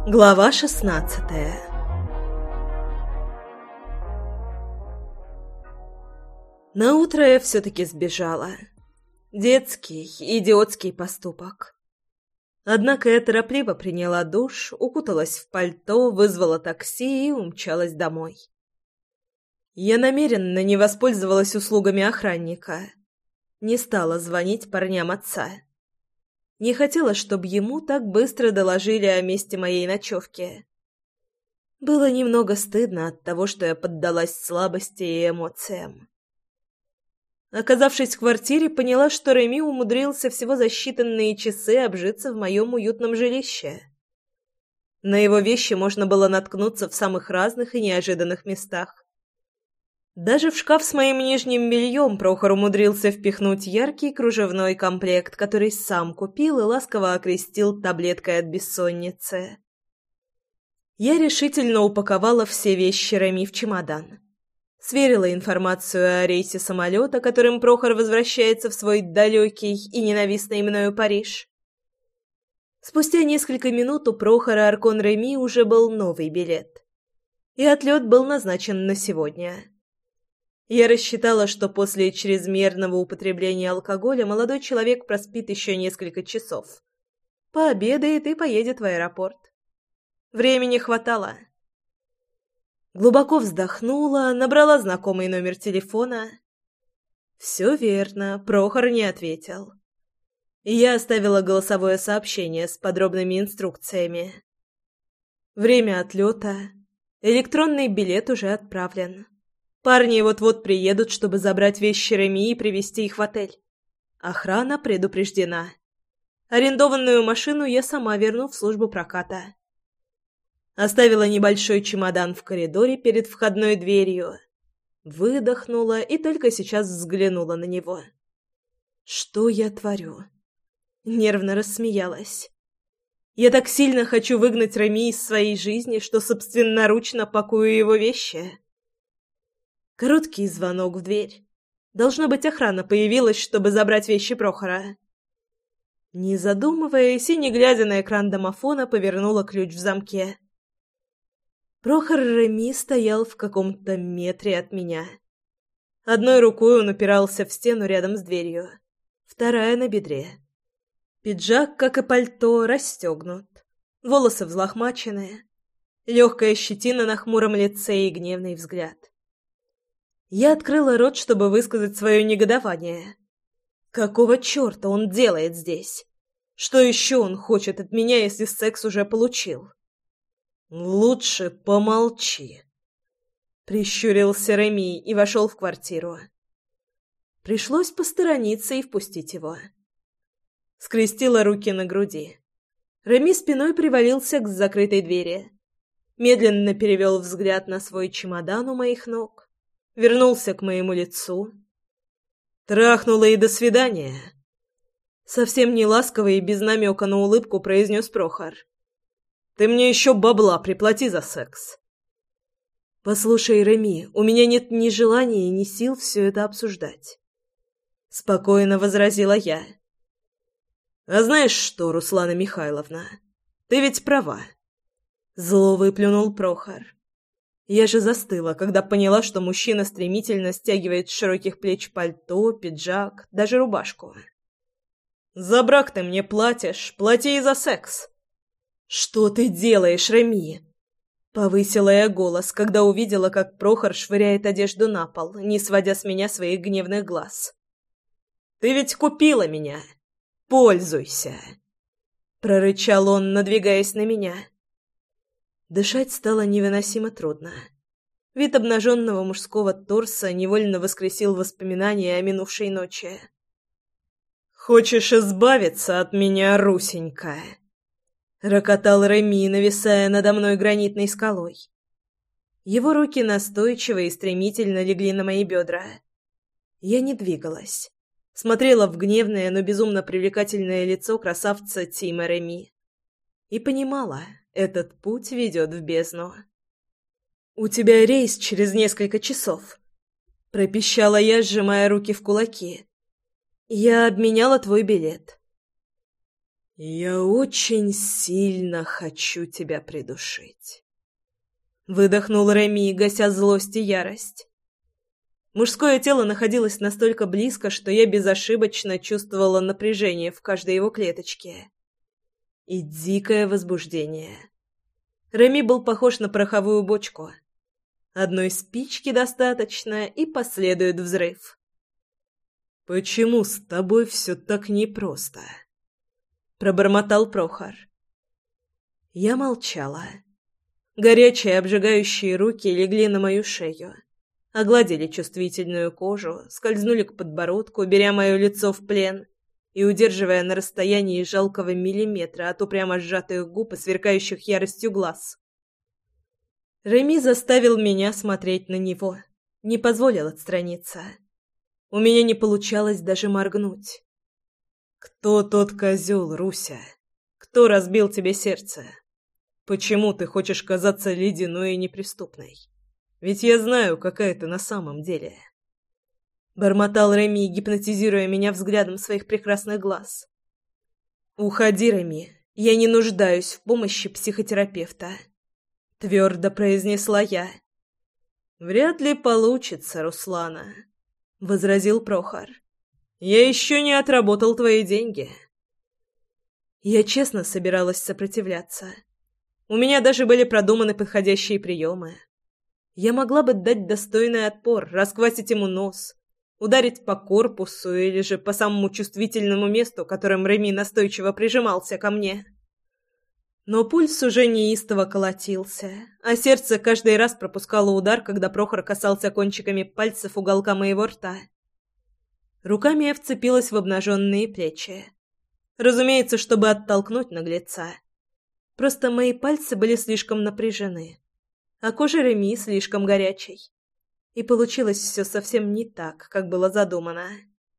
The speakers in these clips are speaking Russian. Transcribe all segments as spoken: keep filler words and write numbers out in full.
Глава шестнадцатая. Наутро я все-таки сбежала. Детский, идиотский поступок. Однако я торопливо приняла душ, укуталась в пальто, вызвала такси и умчалась домой. Я намеренно не воспользовалась услугами охранника. Не стала звонить парням отца. Не хотела, чтобы ему так быстро доложили о месте моей ночевки. Было немного стыдно от того, что я поддалась слабости и эмоциям. Оказавшись в квартире, поняла, что Реми умудрился всего за считанные часы обжиться в моем уютном жилище. На его вещи можно было наткнуться в самых разных и неожиданных местах. Даже в шкаф с моим нижним бельем Прохор умудрился впихнуть яркий кружевной комплект, который сам купил и ласково окрестил таблеткой от бессонницы. Я решительно упаковала все вещи Реми в чемодан. Сверила информацию о рейсе самолета, которым Прохор возвращается в свой далекий и ненавистный мною Париж. Спустя несколько минут у Прохора Аркон Реми уже был новый билет. И отлет был назначен на сегодня. Я рассчитала, что после чрезмерного употребления алкоголя молодой человек проспит еще несколько часов. Пообедает и поедет в аэропорт. Времени хватало. Глубоко вздохнула, набрала знакомый номер телефона. Все верно, Прохор не ответил. И я оставила голосовое сообщение с подробными инструкциями. Время отлета. Электронный билет уже отправлен. Парни вот-вот приедут, чтобы забрать вещи Реми и привезти их в отель. Охрана предупреждена. Арендованную машину я сама верну в службу проката. Оставила небольшой чемодан в коридоре перед входной дверью. Выдохнула и только сейчас взглянула на него. Что я творю? Нервно рассмеялась. Я так сильно хочу выгнать Реми из своей жизни, что собственноручно пакую его вещи. Короткий звонок в дверь. Должно быть, охрана появилась, чтобы забрать вещи Прохора. Не задумываясь и не глядя на экран домофона, повернула ключ в замке. Прохор Реми стоял в каком-то метре от меня. Одной рукой он упирался в стену рядом с дверью, вторая на бедре. Пиджак, как и пальто, расстегнут, волосы взлохмачены, легкая щетина на хмуром лице и гневный взгляд. Я открыла рот, чтобы высказать свое негодование. Какого черта он делает здесь? Что еще он хочет от меня, если секс уже получил? Лучше помолчи. Прищурился Реми и вошел в квартиру. Пришлось посторониться и впустить его. Скрестила руки на груди. Реми спиной привалился к закрытой двери. Медленно перевел взгляд на свой чемодан у моих ног. Вернулся к моему лицу. Трахнула и до свидания. Совсем не ласково и без намека на улыбку произнес Прохор. Ты мне еще бабла приплати за секс. Послушай, Реми, у меня нет ни желания, ни сил все это обсуждать. Спокойно возразила я. А знаешь что, Руслана Михайловна, ты ведь права. Зло выплюнул Прохор. Я же застыла, когда поняла, что мужчина стремительно стягивает с широких плеч пальто, пиджак, даже рубашку. «За брак ты мне платишь, плати и за секс!» «Что ты делаешь, Реми?» Повысила я голос, когда увидела, как Прохор швыряет одежду на пол, не сводя с меня своих гневных глаз. «Ты ведь купила меня! Пользуйся!» Прорычал он, надвигаясь на меня. Дышать стало невыносимо трудно. Вид обнаженного мужского торса невольно воскресил воспоминания о минувшей ночи. «Хочешь избавиться от меня, Русенька?» — рокотал Реми, нависая надо мной гранитной скалой. Его руки настойчиво и стремительно легли на мои бедра. Я не двигалась. Смотрела в гневное, но безумно привлекательное лицо красавца Тима Реми. И понимала, этот путь ведет в бездну. «У тебя рейс через несколько часов», — пропищала я, сжимая руки в кулаки. «Я обменяла твой билет». «Я очень сильно хочу тебя придушить», — выдохнул Реми, гася злость и ярость. Мужское тело находилось настолько близко, что я безошибочно чувствовала напряжение в каждой его клеточке. И дикое возбуждение. Реми был похож на пороховую бочку. Одной спички достаточно, и последует взрыв. «Почему с тобой все так непросто?» Пробормотал Прохор. Я молчала. Горячие обжигающие руки легли на мою шею, огладили чувствительную кожу, скользнули к подбородку, беря мое лицо в плен и удерживая на расстоянии жалкого миллиметра от упрямо сжатых губ и сверкающих яростью глаз. Реми заставил меня смотреть на него, не позволил отстраниться. У меня не получалось даже моргнуть. «Кто тот козел, Руся? Кто разбил тебе сердце? Почему ты хочешь казаться ледяной и неприступной? Ведь я знаю, какая ты на самом деле». Бормотал Реми, гипнотизируя меня взглядом своих прекрасных глаз. «Уходи, Реми, я не нуждаюсь в помощи психотерапевта», — твердо произнесла я. «Вряд ли получится, Руслана», — возразил Прохор. «Я еще не отработал твои деньги». Я честно собиралась сопротивляться. У меня даже были продуманы подходящие приемы. Я могла бы дать достойный отпор, расквасить ему нос, ударить по корпусу или же по самому чувствительному месту, которым Реми настойчиво прижимался ко мне. Но пульс уже неистово колотился, а сердце каждый раз пропускало удар, когда Прохор касался кончиками пальцев уголка моего рта. Руками я вцепилась в обнаженные плечи. Разумеется, чтобы оттолкнуть наглеца. Просто мои пальцы были слишком напряжены, а кожа Реми слишком горячей. И получилось все совсем не так, как было задумано.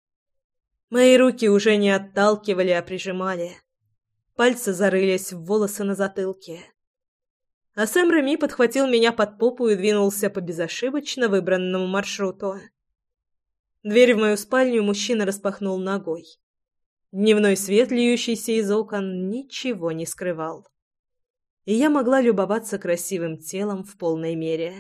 Мои руки уже не отталкивали, а прижимали. Пальцы зарылись в волосы на затылке. А сам Реми подхватил меня под попу и двинулся по безошибочно выбранному маршруту. Дверь в мою спальню мужчина распахнул ногой. Дневной свет, льющийся из окон, ничего не скрывал. И я могла любоваться красивым телом в полной мере.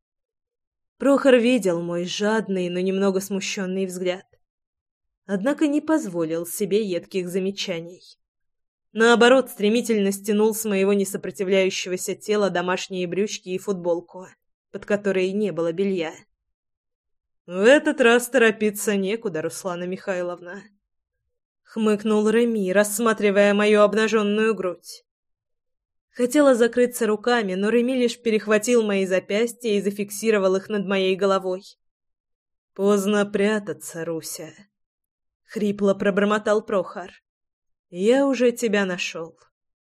Прохор видел мой жадный, но немного смущенный взгляд. Однако не позволил себе едких замечаний. Наоборот, стремительно стянул с моего несопротивляющегося тела домашние брючки и футболку, под которой не было белья. «В этот раз торопиться некуда, Руслана Михайловна», — хмыкнул Реми, рассматривая мою обнаженную грудь. Хотела закрыться руками, но Реми лишь перехватил мои запястья и зафиксировал их над моей головой. «Поздно прятаться, Руся», — хрипло пробормотал Прохор. «Я уже тебя нашел».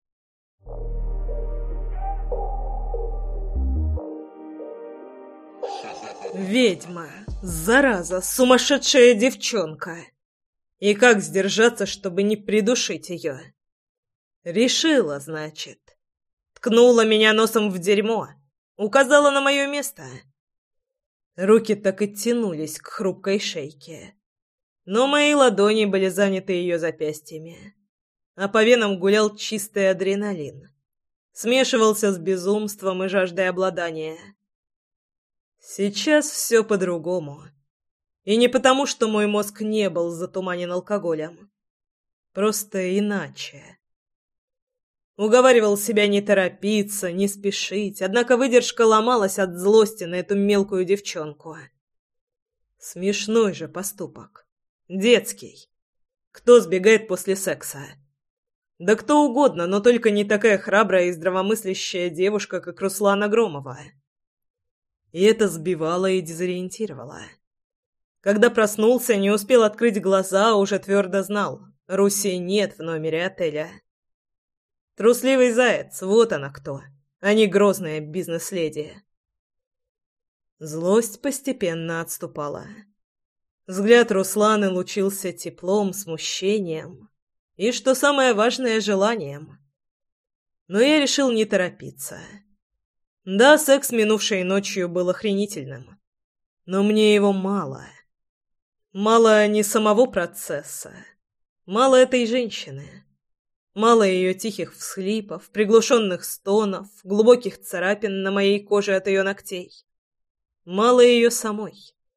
«Ведьма! Зараза! Сумасшедшая девчонка! И как сдержаться, чтобы не придушить ее? Решила, значит. Ткнула меня носом в дерьмо, указала на мое место». Руки так и тянулись к хрупкой шейке, но мои ладони были заняты ее запястьями, а по венам гулял чистый адреналин. Смешивался с безумством и жаждой обладания. Сейчас все по-другому. И не потому, что мой мозг не был затуманен алкоголем. Просто иначе. Уговаривал себя не торопиться, не спешить, однако выдержка ломалась от злости на эту мелкую девчонку. Смешной же поступок. Детский. Кто сбегает после секса? Да кто угодно, но только не такая храбрая и здравомыслящая девушка, как Руслана Громова. И это сбивало и дезориентировало. Когда проснулся, не успел открыть глаза, уже твердо знал: Руси нет в номере отеля. Трусливый заяц, вот она кто, а не грозная бизнес-леди. Злость постепенно отступала. Взгляд Русланы лучился теплом, смущением и, что самое важное, желанием. Но я решил не торопиться. Да, секс минувшей ночью был охренительным, но мне его мало. Мало не самого процесса, мало этой женщины. Мало ее тихих всхлипов, приглушенных стонов, глубоких царапин на моей коже от ее ногтей. Мало ее самой.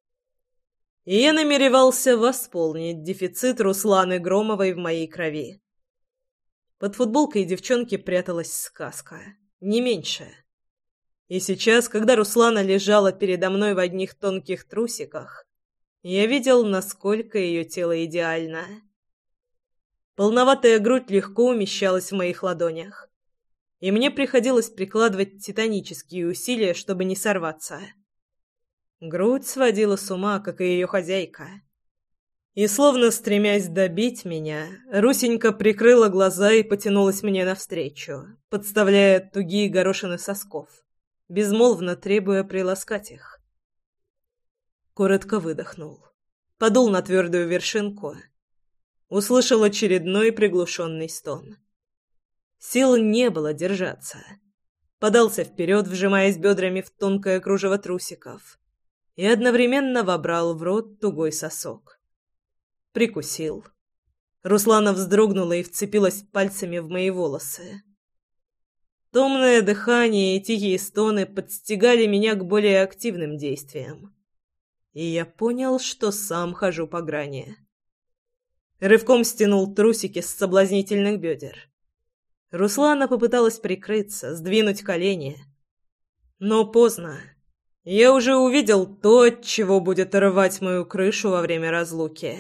И я намеревался восполнить дефицит Русланы Громовой в моей крови. Под футболкой девчонки пряталась сказка, не меньше. И сейчас, когда Руслана лежала передо мной в одних тонких трусиках, я видел, насколько ее тело идеально. Полноватая грудь легко умещалась в моих ладонях, и мне приходилось прикладывать титанические усилия, чтобы не сорваться. Грудь сводила с ума, как и ее хозяйка. И, словно стремясь добить меня, Русенька прикрыла глаза и потянулась мне навстречу, подставляя тугие горошины сосков, безмолвно требуя приласкать их. Коротко выдохнул, подул на твердую вершинку, услышал очередной приглушенный стон. Сил не было держаться. Подался вперед, вжимаясь бедрами в тонкое кружево трусиков, и одновременно вобрал в рот тугой сосок. Прикусил. Руслана вздрогнула и вцепилась пальцами в мои волосы. Томное дыхание и тихие стоны подстегали меня к более активным действиям. И я понял, что сам хожу по грани. Рывком стянул трусики с соблазнительных бедер. Руслана попыталась прикрыться, сдвинуть колени. Но поздно. Я уже увидел то, от чего будет рвать мою крышу во время разлуки.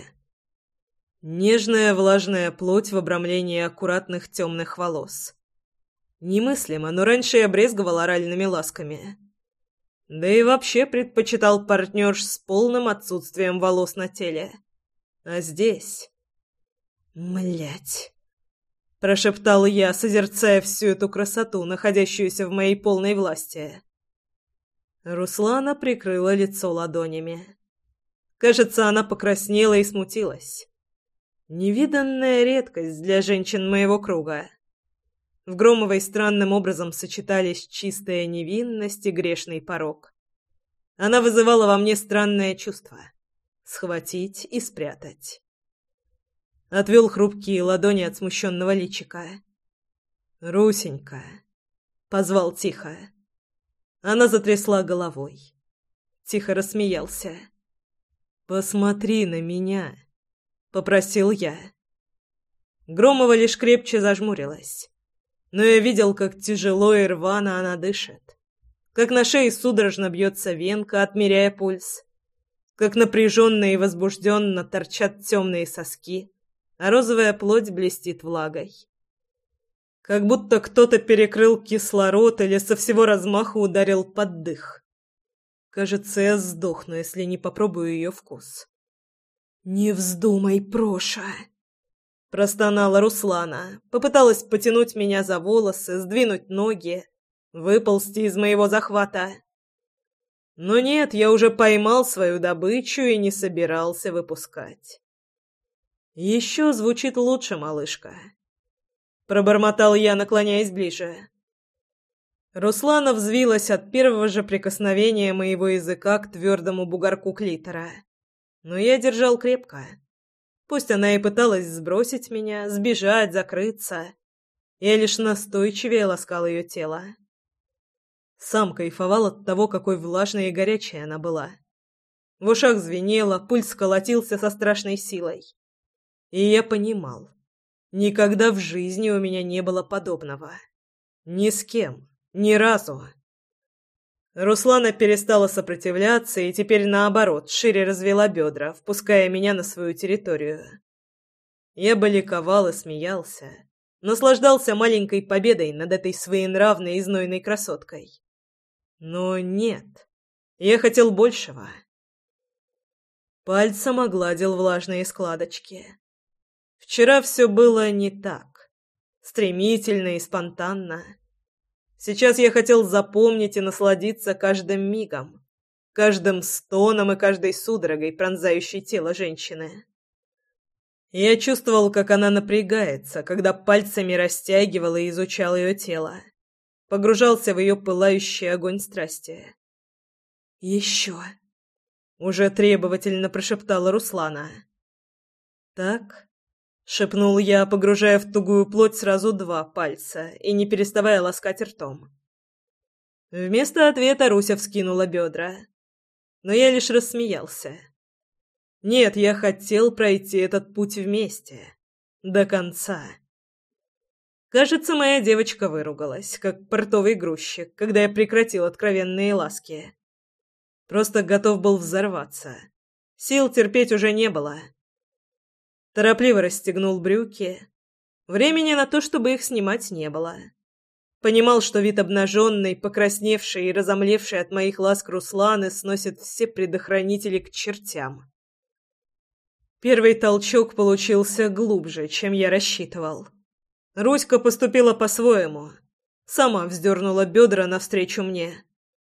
Нежная влажная плоть в обрамлении аккуратных темных волос. Немыслимо, но раньше я брезговал оральными ласками. Да и вообще предпочитал партнерш с полным отсутствием волос на теле. А здесь... «Млять!» — прошептал я, созерцая всю эту красоту, находящуюся в моей полной власти. Руслана прикрыла лицо ладонями. Кажется, она покраснела и смутилась. Невиданная редкость для женщин моего круга. В Громовой странным образом сочетались чистая невинность и грешный порок. Она вызывала во мне странное чувство — схватить и спрятать. Отвел хрупкие ладони от смущенного личика. «Русенька!» — позвал тихо. Она затрясла головой. Тихо рассмеялся. «Посмотри на меня!» — попросил я. Громова лишь крепче зажмурилась. Но я видел, как тяжело и рвано она дышит. Как на шее судорожно бьется венка, отмеряя пульс. Как напряженно и возбужденно торчат темные соски, а розовая плоть блестит влагой. Как будто кто-то перекрыл кислород или со всего размаху ударил под дых. Кажется, я сдохну, если не попробую ее вкус. «Не вздумай, Проша!» Простонала Руслана, попыталась потянуть меня за волосы, сдвинуть ноги, выползти из моего захвата. Но нет, я уже поймал свою добычу и не собирался выпускать. «Еще звучит лучше, малышка», — пробормотал я, наклоняясь ближе. Руслана взвилась от первого же прикосновения моего языка к твердому бугорку клитора. Но я держал крепко. Пусть она и пыталась сбросить меня, сбежать, закрыться. Я лишь настойчивее ласкал ее тело. Сам кайфовал от того, какой влажной и горячей она была. В ушах звенело, пульс колотился со страшной силой. И я понимал, никогда в жизни у меня не было подобного. Ни с кем, ни разу. Руслана перестала сопротивляться и теперь, наоборот, шире развела бедра, впуская меня на свою территорию. Я бы ликовал и смеялся, наслаждался маленькой победой над этой своенравной и знойной красоткой. Но нет, я хотел большего. Пальцем огладил влажные складочки. Вчера все было не так, стремительно и спонтанно. Сейчас я хотел запомнить и насладиться каждым мигом, каждым стоном и каждой судорогой, пронзающей тело женщины. Я чувствовал, как она напрягается, когда пальцами растягивал и изучал ее тело, погружался в ее пылающий огонь страсти. «Еще!» — уже требовательно прошептала Руслана. «Так?» — шепнул я, погружая в тугую плоть сразу два пальца и не переставая ласкать ртом. Вместо ответа Руся вскинула бедра. Но я лишь рассмеялся. Нет, я хотел пройти этот путь вместе. До конца. Кажется, моя девочка выругалась, как портовый грузчик, когда я прекратил откровенные ласки. Просто готов был взорваться. Сил терпеть уже не было. Торопливо расстегнул брюки. Времени на то, чтобы их снимать, не было. Понимал, что вид обнаженной, покрасневшей и разомлевшей от моих ласк Русланы сносит все предохранители к чертям. Первый толчок получился глубже, чем я рассчитывал. Руська поступила по-своему. Сама вздернула бедра навстречу мне.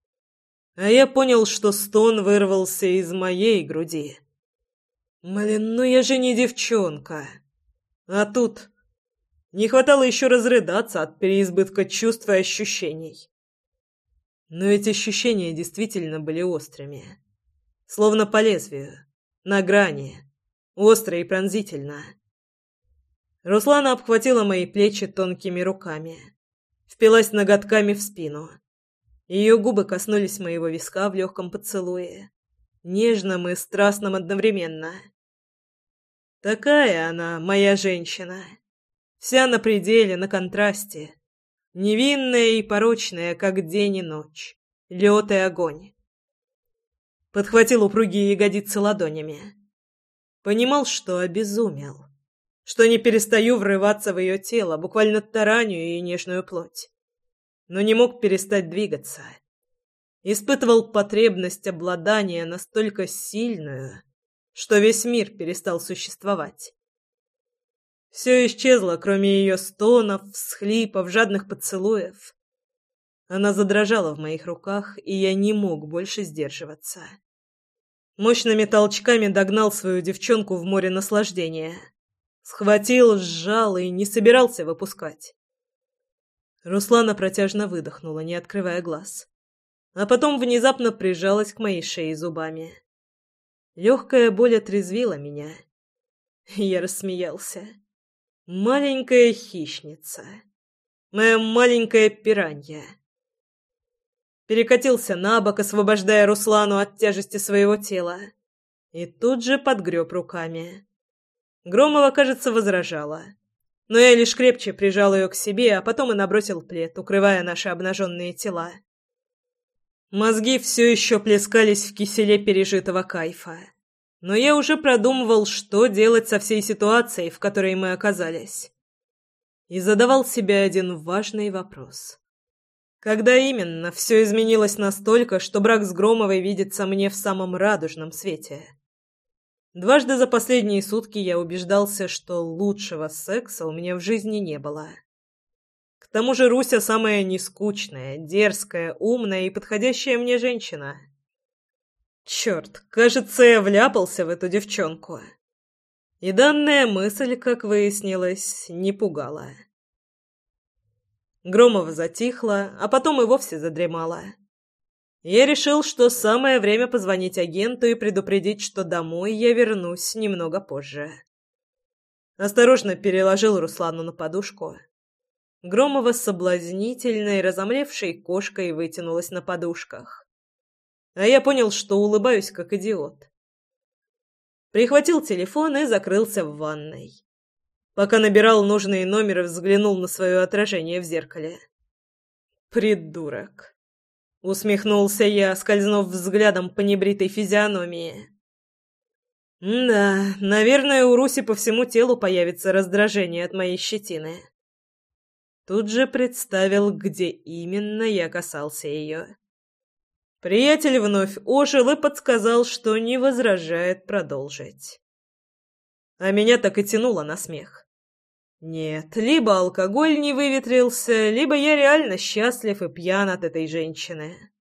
А я понял, что стон вырвался из моей груди. Блин, ну я же не девчонка. А тут... Не хватало еще разрыдаться от переизбытка чувств и ощущений. Но эти ощущения действительно были острыми. Словно по лезвию. На грани. Остро и пронзительно. Руслана обхватила мои плечи тонкими руками. Впилась ноготками в спину. Ее губы коснулись моего виска в легком поцелуе. Нежном и страстном одновременно. Такая она, моя женщина. Вся на пределе, на контрасте. Невинная и порочная, как день и ночь. Лед и огонь. Подхватил упругие ягодицы ладонями. Понимал, что обезумел. Что не перестаю врываться в ее тело, буквально тараню и нежную плоть. Но не мог перестать двигаться. Испытывал потребность обладания настолько сильную, что весь мир перестал существовать. Все исчезло, кроме ее стонов, всхлипов, жадных поцелуев. Она задрожала в моих руках, и я не мог больше сдерживаться. Мощными толчками догнал свою девчонку в море наслаждения. Схватил, сжал и не собирался выпускать. Руслана протяжно выдохнула, не открывая глаз. А потом внезапно прижалась к моей шее зубами. Легкая боль отрезвила меня. Я рассмеялся. Маленькая хищница. Моя маленькая пиранья. Перекатился на бок, освобождая Руслану от тяжести своего тела. И тут же подгреб руками. Громова, кажется, возражала. Но я лишь крепче прижал ее к себе, а потом и набросил плед, укрывая наши обнаженные тела. Мозги все еще плескались в киселе пережитого кайфа. Но я уже продумывал, что делать со всей ситуацией, в которой мы оказались. И задавал себе один важный вопрос. Когда именно все изменилось настолько, что брак с Громовой видится мне в самом радужном свете? Дважды за последние сутки я убеждался, что лучшего секса у меня в жизни не было. К тому же Руся самая нескучная, дерзкая, умная и подходящая мне женщина. Черт, кажется, я вляпался в эту девчонку. И данная мысль, как выяснилось, не пугала. Громова затихла, а потом и вовсе задремала. Я решил, что самое время позвонить агенту и предупредить, что домой я вернусь немного позже. Осторожно переложил Руслану на подушку. Громова с соблазнительной, разомлевшей кошкой вытянулась на подушках. А я понял, что улыбаюсь, как идиот. Прихватил телефон и закрылся в ванной. Пока набирал нужный номер, взглянул на свое отражение в зеркале. «Придурок!» — усмехнулся я, скользнув взглядом по небритой физиономии. «Да, наверное, у Руси по всему телу появится раздражение от моей щетины». Тут же представил, где именно я касался ее. Приятель вновь ожил и подсказал, что не возражает продолжить. А меня так и тянуло на смех. Нет, либо алкоголь не выветрился, либо я реально счастлив и пьян от этой женщины.